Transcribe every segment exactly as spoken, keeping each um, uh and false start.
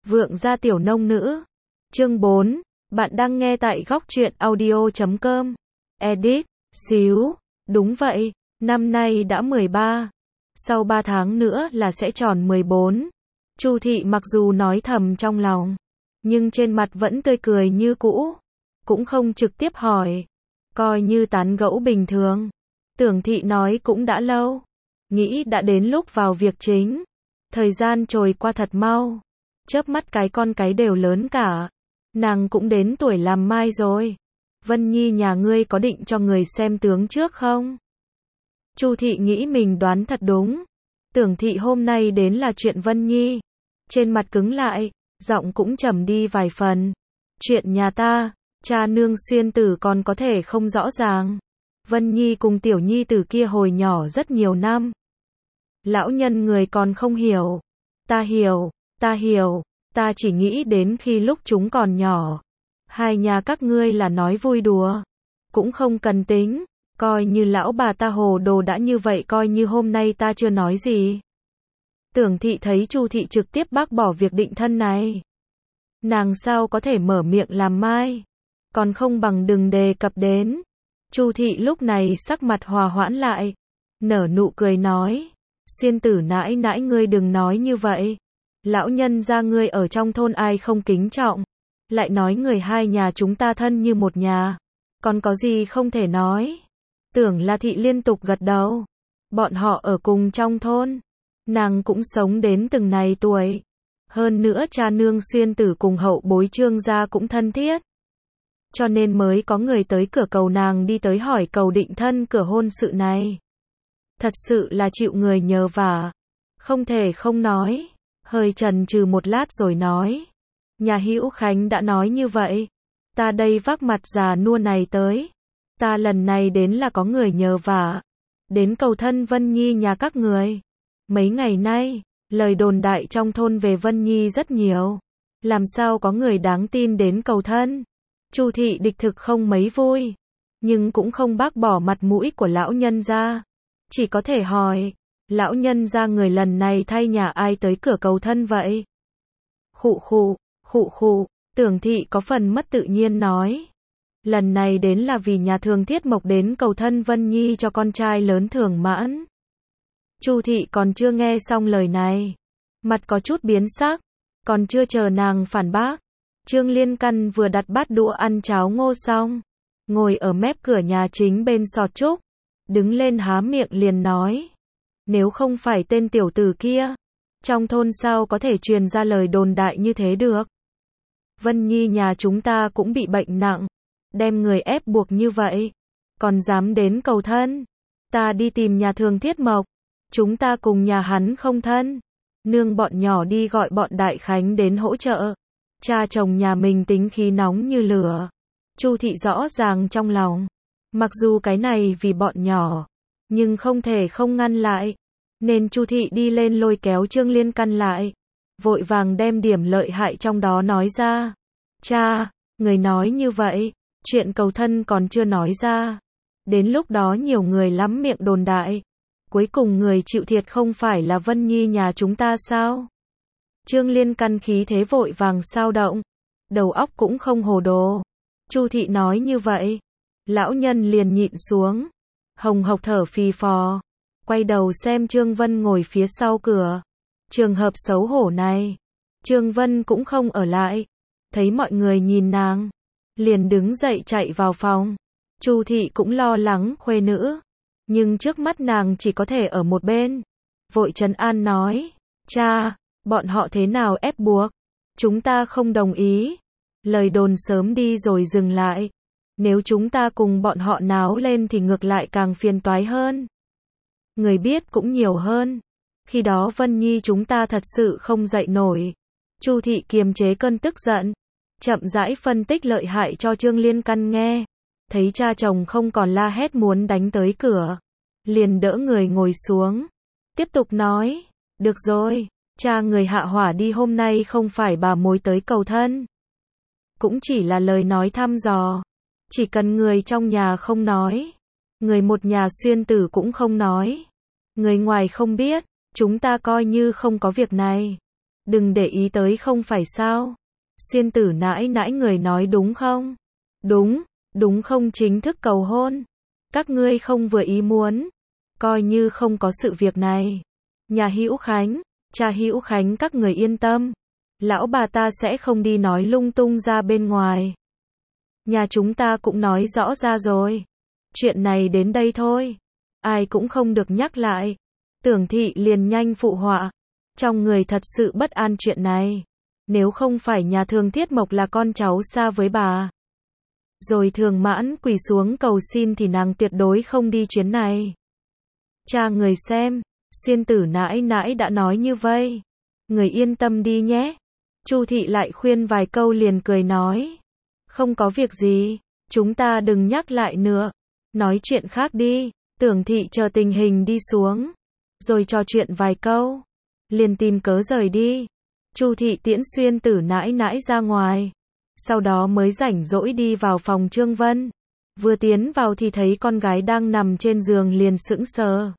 Vượng gia tiểu nông nữ. Chương bốn. Bạn đang nghe tại góc truyện audio chấm com. Edit. Xíu. Đúng vậy, năm nay đã mười ba. Sau ba tháng nữa là sẽ tròn mười bốn. Chu thị mặc dù nói thầm trong lòng, nhưng trên mặt vẫn tươi cười như cũ. Cũng không trực tiếp hỏi. Coi như tán gẫu bình thường. Tưởng thị nói cũng đã lâu. Nghĩ đã đến lúc vào việc chính. Thời gian trôi qua thật mau. Chớp mắt cái con cái đều lớn cả. Nàng cũng đến tuổi làm mai rồi. Vân Nhi nhà ngươi có định cho người xem tướng trước không? Chu thị nghĩ mình đoán thật đúng. Tưởng thị hôm nay đến là chuyện Vân Nhi. Trên mặt cứng lại, giọng cũng trầm đi vài phần. Chuyện nhà ta, cha nương xuyên tử còn có thể không rõ ràng. Vân Nhi cùng tiểu nhi tử kia hồi nhỏ rất nhiều năm. Lão nhân người còn không hiểu. Ta hiểu, ta hiểu, ta chỉ nghĩ đến khi lúc chúng còn nhỏ. Hai nhà các ngươi là nói vui đùa. Cũng không cần tính, coi như lão bà ta hồ đồ đã như vậy, coi như hôm nay ta chưa nói gì. Tưởng thị thấy Chu thị trực tiếp bác bỏ việc định thân này. Nàng sao có thể mở miệng làm mai. Còn không bằng đừng đề cập đến. Chu thị lúc này sắc mặt hòa hoãn lại. Nở nụ cười nói. Xuyên tử nãi nãi ngươi đừng nói như vậy. Lão nhân gia ngươi ở trong thôn ai không kính trọng. Lại nói người hai nhà chúng ta thân như một nhà. Còn có gì không thể nói. Tưởng là thị liên tục gật đầu. Bọn họ ở cùng trong thôn. Nàng cũng sống đến từng này tuổi. Hơn nữa cha nương xuyên tử cùng hậu bối Trương gia cũng thân thiết. Cho nên mới có người tới cửa cầu nàng đi tới hỏi cầu định thân cửa hôn sự này. Thật sự là chịu người nhờ vả. Không thể không nói. Hơi chần chừ một lát rồi nói. Nhà Hữu Khánh đã nói như vậy. Ta đây vác mặt già nua này tới. Ta lần này đến là có người nhờ vả. Đến cầu thân Vân Nhi nhà các người. Mấy ngày nay, lời đồn đại trong thôn về Vân Nhi rất nhiều. Làm sao có người đáng tin đến cầu thân. Chu thị đích thực không mấy vui. Nhưng cũng không bác bỏ mặt mũi của lão nhân gia. Chỉ có thể hỏi. Lão nhân gia người lần này thay nhà ai tới cửa cầu thân vậy? Khụ khụ, khụ khụ, Tưởng thị có phần mất tự nhiên nói. Lần này đến là vì nhà Thường Thiết Mộc đến cầu thân Vân Nhi cho con trai lớn Thường Mãn. Chu thị còn chưa nghe xong lời này. Mặt có chút biến sắc. Còn chưa chờ nàng phản bác. Trương Liên Căn vừa đặt bát đũa ăn cháo ngô xong. Ngồi ở mép cửa nhà chính bên sọt trúc. Đứng lên há miệng liền nói. Nếu không phải tên tiểu tử kia. Trong thôn sao có thể truyền ra lời đồn đại như thế được. Vân Nhi nhà chúng ta cũng bị bệnh nặng. Đem người ép buộc như vậy. Còn dám đến cầu thân. Ta đi tìm nhà Thường Thiết Mộc. Chúng ta cùng nhà hắn không thân. Nương bọn nhỏ đi gọi bọn Đại Khánh đến hỗ trợ. Cha chồng nhà mình tính khí nóng như lửa. Chu thị rõ ràng trong lòng. Mặc dù cái này vì bọn nhỏ. Nhưng không thể không ngăn lại. Nên Chu thị đi lên lôi kéo Trương Liên Căn lại. Vội vàng đem điểm lợi hại trong đó nói ra. Cha, người nói như vậy. Chuyện cầu thân còn chưa nói ra. Đến lúc đó nhiều người lắm miệng đồn đại. Cuối cùng người chịu thiệt không phải là Vân Nhi nhà chúng ta sao? Trương Liên Căn khí thế vội vàng sao động. Đầu óc cũng không hồ đồ. Chu thị nói như vậy. Lão nhân liền nhịn xuống. Hồng hộc thở phì phò. Quay đầu xem Trương Vân ngồi phía sau cửa. Trường hợp xấu hổ này. Trương Vân cũng không ở lại. Thấy mọi người nhìn nàng. Liền đứng dậy chạy vào phòng. Chu thị cũng lo lắng khuê nữ. Nhưng trước mắt nàng chỉ có thể ở một bên. Vội trấn an nói. Cha, bọn họ thế nào ép buộc? Chúng ta không đồng ý. Lời đồn sớm đi rồi dừng lại. Nếu chúng ta cùng bọn họ náo lên thì ngược lại càng phiền toái hơn. Người biết cũng nhiều hơn. Khi đó Vân Nhi chúng ta thật sự không dậy nổi. Chu thị kiềm chế cơn tức giận. Chậm rãi phân tích lợi hại cho Trương Liên Căn nghe. Thấy cha chồng không còn la hét muốn đánh tới cửa. Liền đỡ người ngồi xuống. Tiếp tục nói. Được rồi, cha người hạ hỏa đi hôm nay không phải bà mối tới cầu thân. Cũng chỉ là lời nói thăm dò. Chỉ cần người trong nhà không nói. Người một nhà xuyên tử cũng không nói. Người ngoài không biết. Chúng ta coi như không có việc này. Đừng để ý tới không phải sao? Xuyên tử nãi nãi người nói đúng không? Đúng, đúng không chính thức cầu hôn. Các ngươi không vừa ý muốn. Coi như không có sự việc này. Nhà Hữu Khánh, cha Hữu Khánh các người yên tâm. Lão bà ta sẽ không đi nói lung tung ra bên ngoài. Nhà chúng ta cũng nói rõ ra rồi. Chuyện này đến đây thôi. Ai cũng không được nhắc lại. Tưởng thị liền nhanh phụ họa. Trong người thật sự bất an chuyện này. Nếu không phải nhà Thường Thiết Mộc là con cháu xa với bà. Rồi Thường Mãn quỳ xuống cầu xin thì nàng tuyệt đối không đi chuyến này. Cha người xem, Xuyên tử nãi nãi đã nói như vậy. Người yên tâm đi nhé. Chu thị lại khuyên vài câu liền cười nói. Không có việc gì, chúng ta đừng nhắc lại nữa. Nói chuyện khác đi. Tưởng thị chờ tình hình đi xuống. Rồi trò chuyện vài câu. Liền tìm cớ rời đi. Chu thị tiễn Xuyên tử nãi nãi ra ngoài. Sau đó mới rảnh rỗi đi vào phòng Trương Vân. Vừa tiến vào thì thấy con gái đang nằm trên giường liền sững sờ.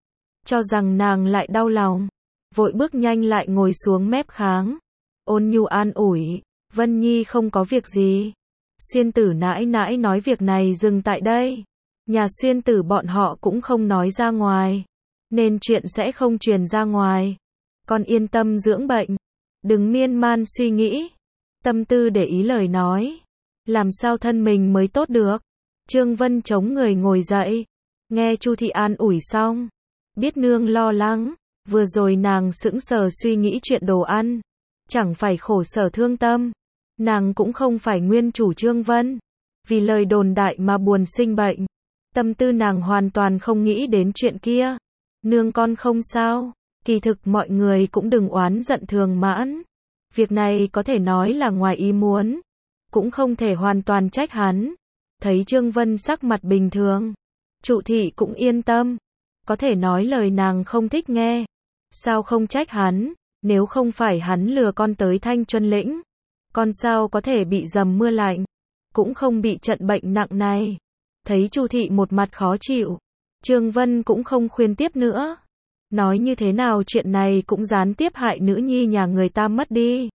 Cho rằng nàng lại đau lòng. Vội bước nhanh lại ngồi xuống mép kháng. Ôn nhu an ủi. Vân Nhi không có việc gì. Xuyên tử nãi nãi nói việc này dừng tại đây. Nhà Xuyên tử bọn họ cũng không nói ra ngoài. Nên chuyện sẽ không truyền ra ngoài. Con yên tâm dưỡng bệnh. Đừng miên man suy nghĩ. Tâm tư để ý lời nói. Làm sao thân mình mới tốt được. Trương Vân chống người ngồi dậy. Nghe Chu thị an ủi xong. Biết nương lo lắng. Vừa rồi nàng sững sờ suy nghĩ chuyện đồ ăn. Chẳng phải khổ sở thương tâm. Nàng cũng không phải nguyên chủ Trương Vân. Vì lời đồn đại mà buồn sinh bệnh. Tâm tư nàng hoàn toàn không nghĩ đến chuyện kia. Nương con không sao. Kỳ thực mọi người cũng đừng oán giận Thường Mãn. Việc này có thể nói là ngoài ý muốn. Cũng không thể hoàn toàn trách hắn. Thấy Trương Vân sắc mặt bình thường. Chu thị cũng yên tâm. Có thể nói lời nàng không thích nghe. Sao không trách hắn. Nếu không phải hắn lừa con tới Thanh Chuân Lĩnh. Con sao có thể bị dầm mưa lạnh. Cũng không bị trận bệnh nặng này. Thấy Chu thị một mặt khó chịu. Trương Vân cũng không khuyên tiếp nữa. Nói như thế nào chuyện này cũng gián tiếp hại nữ nhi nhà người ta mất đi.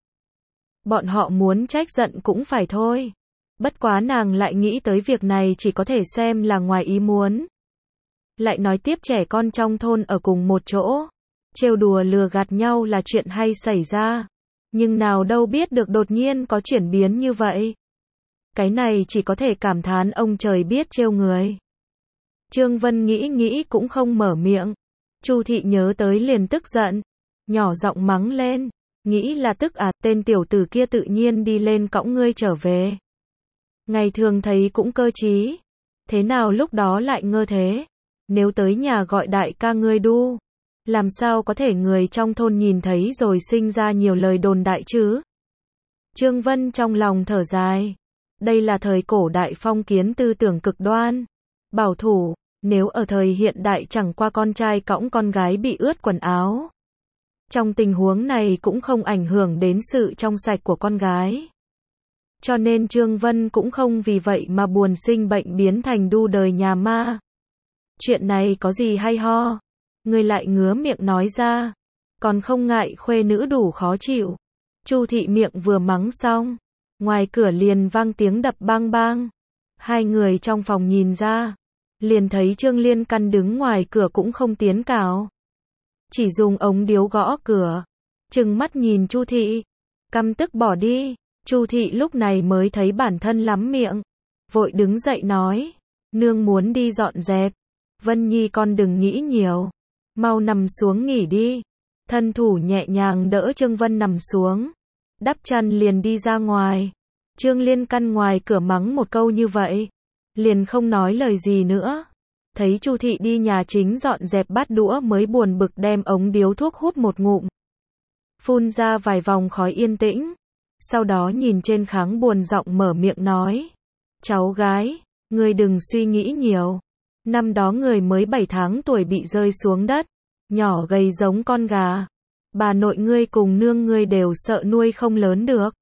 Bọn họ muốn trách giận cũng phải thôi. Bất quá nàng lại nghĩ tới việc này chỉ có thể xem là ngoài ý muốn. Lại nói tiếp trẻ con trong thôn ở cùng một chỗ. Trêu đùa lừa gạt nhau là chuyện hay xảy ra. Nhưng nào đâu biết được đột nhiên có chuyển biến như vậy. Cái này chỉ có thể cảm thán ông trời biết trêu người. Trương Vân nghĩ nghĩ cũng không mở miệng. Chu thị nhớ tới liền tức giận. Nhỏ giọng mắng lên. Nghĩ là tức à, tên tiểu tử kia tự nhiên đi lên cõng ngươi trở về. Ngày thường thấy cũng cơ trí. Thế nào lúc đó lại ngơ thế? Nếu tới nhà gọi đại ca ngươi đu. Làm sao có thể người trong thôn nhìn thấy rồi sinh ra nhiều lời đồn đại chứ? Trương Vân trong lòng thở dài. Đây là thời cổ đại phong kiến tư tưởng cực đoan. Bảo thủ. Nếu ở thời hiện đại chẳng qua con trai cõng con gái bị ướt quần áo. Trong tình huống này cũng không ảnh hưởng đến sự trong sạch của con gái. Cho nên Trương Vân cũng không vì vậy mà buồn sinh bệnh biến thành đu đời nhà ma. Chuyện này có gì hay ho? Người lại ngứa miệng nói ra. Còn không ngại khuê nữ đủ khó chịu. Chu thị miệng vừa mắng xong. Ngoài cửa liền vang tiếng đập bang bang. Hai người trong phòng nhìn ra. Liền thấy Trương Liên Căn đứng ngoài cửa cũng không tiến cào. Chỉ dùng ống điếu gõ cửa. Trừng mắt nhìn Chu thị. Căm tức bỏ đi. Chu thị lúc này mới thấy bản thân lắm miệng. Vội đứng dậy nói. Nương muốn đi dọn dẹp. Vân Nhi con đừng nghĩ nhiều. Mau nằm xuống nghỉ đi. Thân thủ nhẹ nhàng đỡ Trương Vân nằm xuống. Đắp chăn liền đi ra ngoài. Trương Liên Căn ngoài cửa mắng một câu như vậy. Liền không nói lời gì nữa. Thấy Chu thị đi nhà chính dọn dẹp bát đũa mới buồn bực đem ống điếu thuốc hút một ngụm. Phun ra vài vòng khói yên tĩnh. Sau đó nhìn trên kháng buồn giọng mở miệng nói. Cháu gái, ngươi đừng suy nghĩ nhiều. Năm đó người mới bảy tháng tuổi bị rơi xuống đất. Nhỏ gầy giống con gà. Bà nội ngươi cùng nương ngươi đều sợ nuôi không lớn được.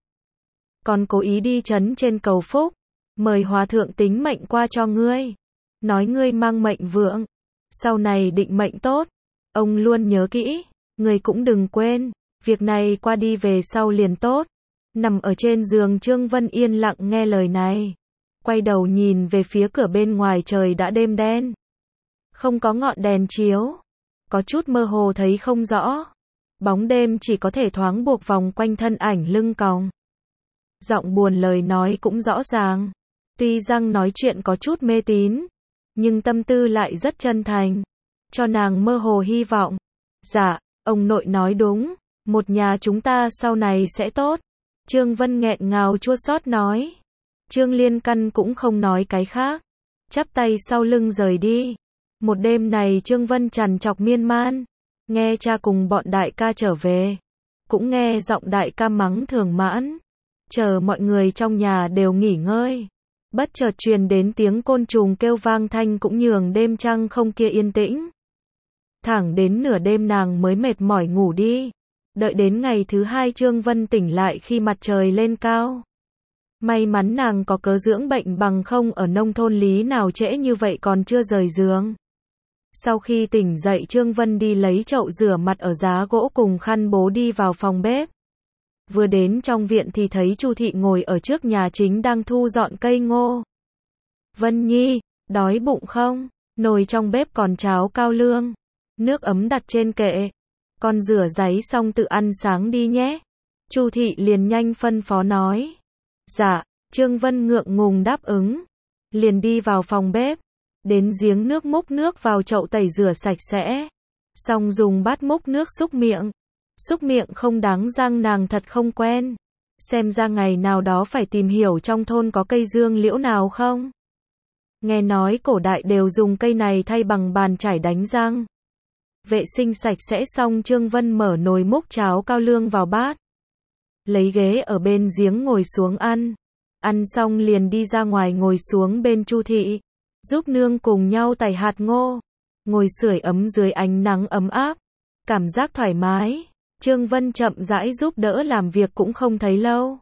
Còn cố ý đi trấn trên cầu phúc. Mời hòa thượng tính mệnh qua cho ngươi. Nói ngươi mang mệnh vượng. Sau này định mệnh tốt. Ông luôn nhớ kỹ. Ngươi cũng đừng quên. Việc này qua đi về sau liền tốt. Nằm ở trên giường Trương Vân yên lặng nghe lời này. Quay đầu nhìn về phía cửa bên ngoài, trời đã đêm đen. Không có ngọn đèn chiếu. Có chút mơ hồ thấy không rõ. Bóng đêm chỉ có thể thoáng buộc vòng quanh thân ảnh lưng còng. Giọng buồn lời nói cũng rõ ràng. Tuy rằng nói chuyện có chút mê tín, nhưng tâm tư lại rất chân thành. Cho nàng mơ hồ hy vọng. Dạ, ông nội nói đúng. Một nhà chúng ta sau này sẽ tốt. Trương Vân nghẹn ngào chua xót nói. Trương Liên Căn cũng không nói cái khác. Chắp tay sau lưng rời đi. Một đêm này Trương Vân trằn trọc miên man. Nghe cha cùng bọn đại ca trở về. Cũng nghe giọng đại ca mắng Thường Mãn. Chờ mọi người trong nhà đều nghỉ ngơi. Bất chợt truyền đến tiếng côn trùng kêu vang thanh cũng nhường đêm trăng không kia yên tĩnh. Thẳng đến nửa đêm nàng mới mệt mỏi ngủ đi. Đợi đến ngày thứ hai Trương Vân tỉnh lại khi mặt trời lên cao. May mắn nàng có cớ dưỡng bệnh, bằng không ở nông thôn lý nào trễ như vậy còn chưa rời giường. Sau khi tỉnh dậy Trương Vân đi lấy chậu rửa mặt ở giá gỗ cùng khăn bố đi vào phòng bếp. Vừa đến trong viện thì thấy Chu Thị ngồi ở trước nhà chính đang thu dọn cây ngô. Vân Nhi, đói bụng không? Nồi trong bếp còn cháo cao lương. Nước ấm đặt trên kệ. Con rửa ráy xong tự ăn sáng đi nhé. Chu Thị liền nhanh phân phó nói. Dạ, Trương Vân ngượng ngùng đáp ứng. Liền đi vào phòng bếp. Đến giếng nước múc nước vào chậu tẩy rửa sạch sẽ. Xong dùng bát múc nước xúc miệng. Xúc miệng không đáng răng nàng thật không quen. Xem ra ngày nào đó phải tìm hiểu trong thôn có cây dương liễu nào không. Nghe nói cổ đại đều dùng cây này thay bằng bàn chải đánh răng. Vệ sinh sạch sẽ xong Trương Vân mở nồi múc cháo cao lương vào bát. Lấy ghế ở bên giếng ngồi xuống ăn. Ăn xong liền đi ra ngoài ngồi xuống bên Chu Thị. Giúp nương cùng nhau tẩy hạt ngô. Ngồi sưởi ấm dưới ánh nắng ấm áp. Cảm giác thoải mái. Trương Vân chậm rãi giúp đỡ làm việc cũng không thấy lâu.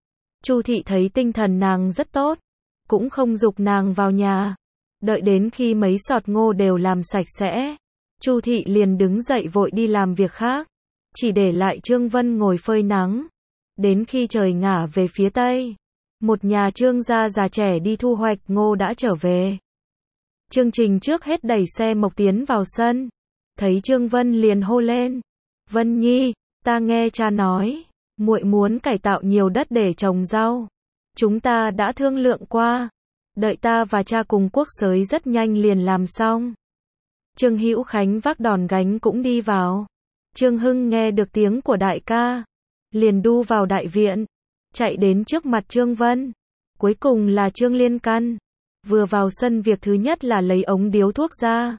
Chu Thị thấy tinh thần nàng rất tốt. Cũng không giục nàng vào nhà. Đợi đến khi mấy sọt ngô đều làm sạch sẽ. Chu Thị liền đứng dậy vội đi làm việc khác. Chỉ để lại Trương Vân ngồi phơi nắng. Đến khi trời ngả về phía tây. Một nhà Trương gia già trẻ đi thu hoạch ngô đã trở về. Chương Trình trước hết đẩy xe mộc tiến vào sân. Thấy Trương Vân liền hô lên. Vân Nhi, ta nghe cha nói. Muội muốn cải tạo nhiều đất để trồng rau. Chúng ta đã thương lượng qua. Đợi ta và cha cùng Quốc Sới rất nhanh liền làm xong. Trương Hữu Khánh vác đòn gánh cũng đi vào. Trương Hưng nghe được tiếng của đại ca. Liền đu vào đại viện. Chạy đến trước mặt Trương Vân. Cuối cùng là Trương Liên Căn. Vừa vào sân việc thứ nhất là lấy ống điếu thuốc ra.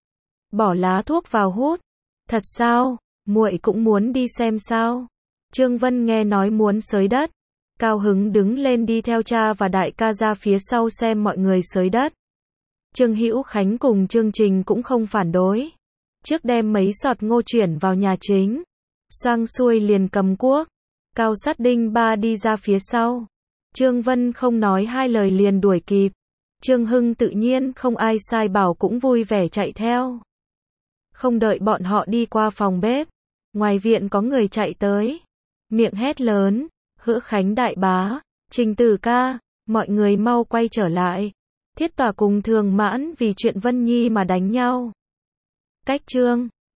Bỏ lá thuốc vào hút. Thật sao? Muội cũng muốn đi xem sao? Trương Vân nghe nói muốn xới đất. Cao hứng đứng lên đi theo cha và đại ca ra phía sau xem mọi người xới đất. Trương Hữu Khánh cùng Trương Trình cũng không phản đối. Trước đem mấy sọt ngô chuyển vào nhà chính. Xoang xuôi liền cầm cuốc. Cao Sát Đinh ba đi ra phía sau. Trương Vân không nói hai lời liền đuổi kịp. Trương Hưng tự nhiên không ai sai bảo cũng vui vẻ chạy theo. Không đợi bọn họ đi qua phòng bếp. Ngoài viện có người chạy tới. Miệng hét lớn. Hữu Khánh đại bá. Trình Tử ca. Mọi người mau quay trở lại. Thiết Tỏa cùng Thường Mãn vì chuyện Vân Nhi mà đánh nhau. Cách Trương